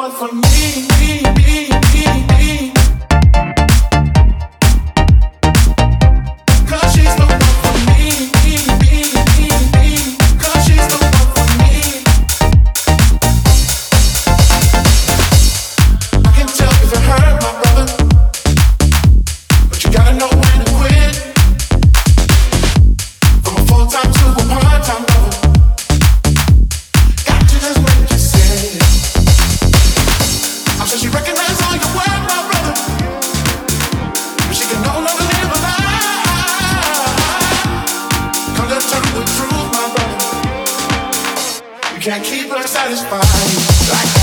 one for me. 'Cause she's the one for me. 'Cause she's the one for me. I can tell if it hurt my brother, but you gotta know when to quit. From a full-time to a part-time lover, got to just make you say. I'm sure she recognizes all your work, my brother, but she can no longer live a lie. Come to tell you the truth, my brother, you can't keep her satisfied like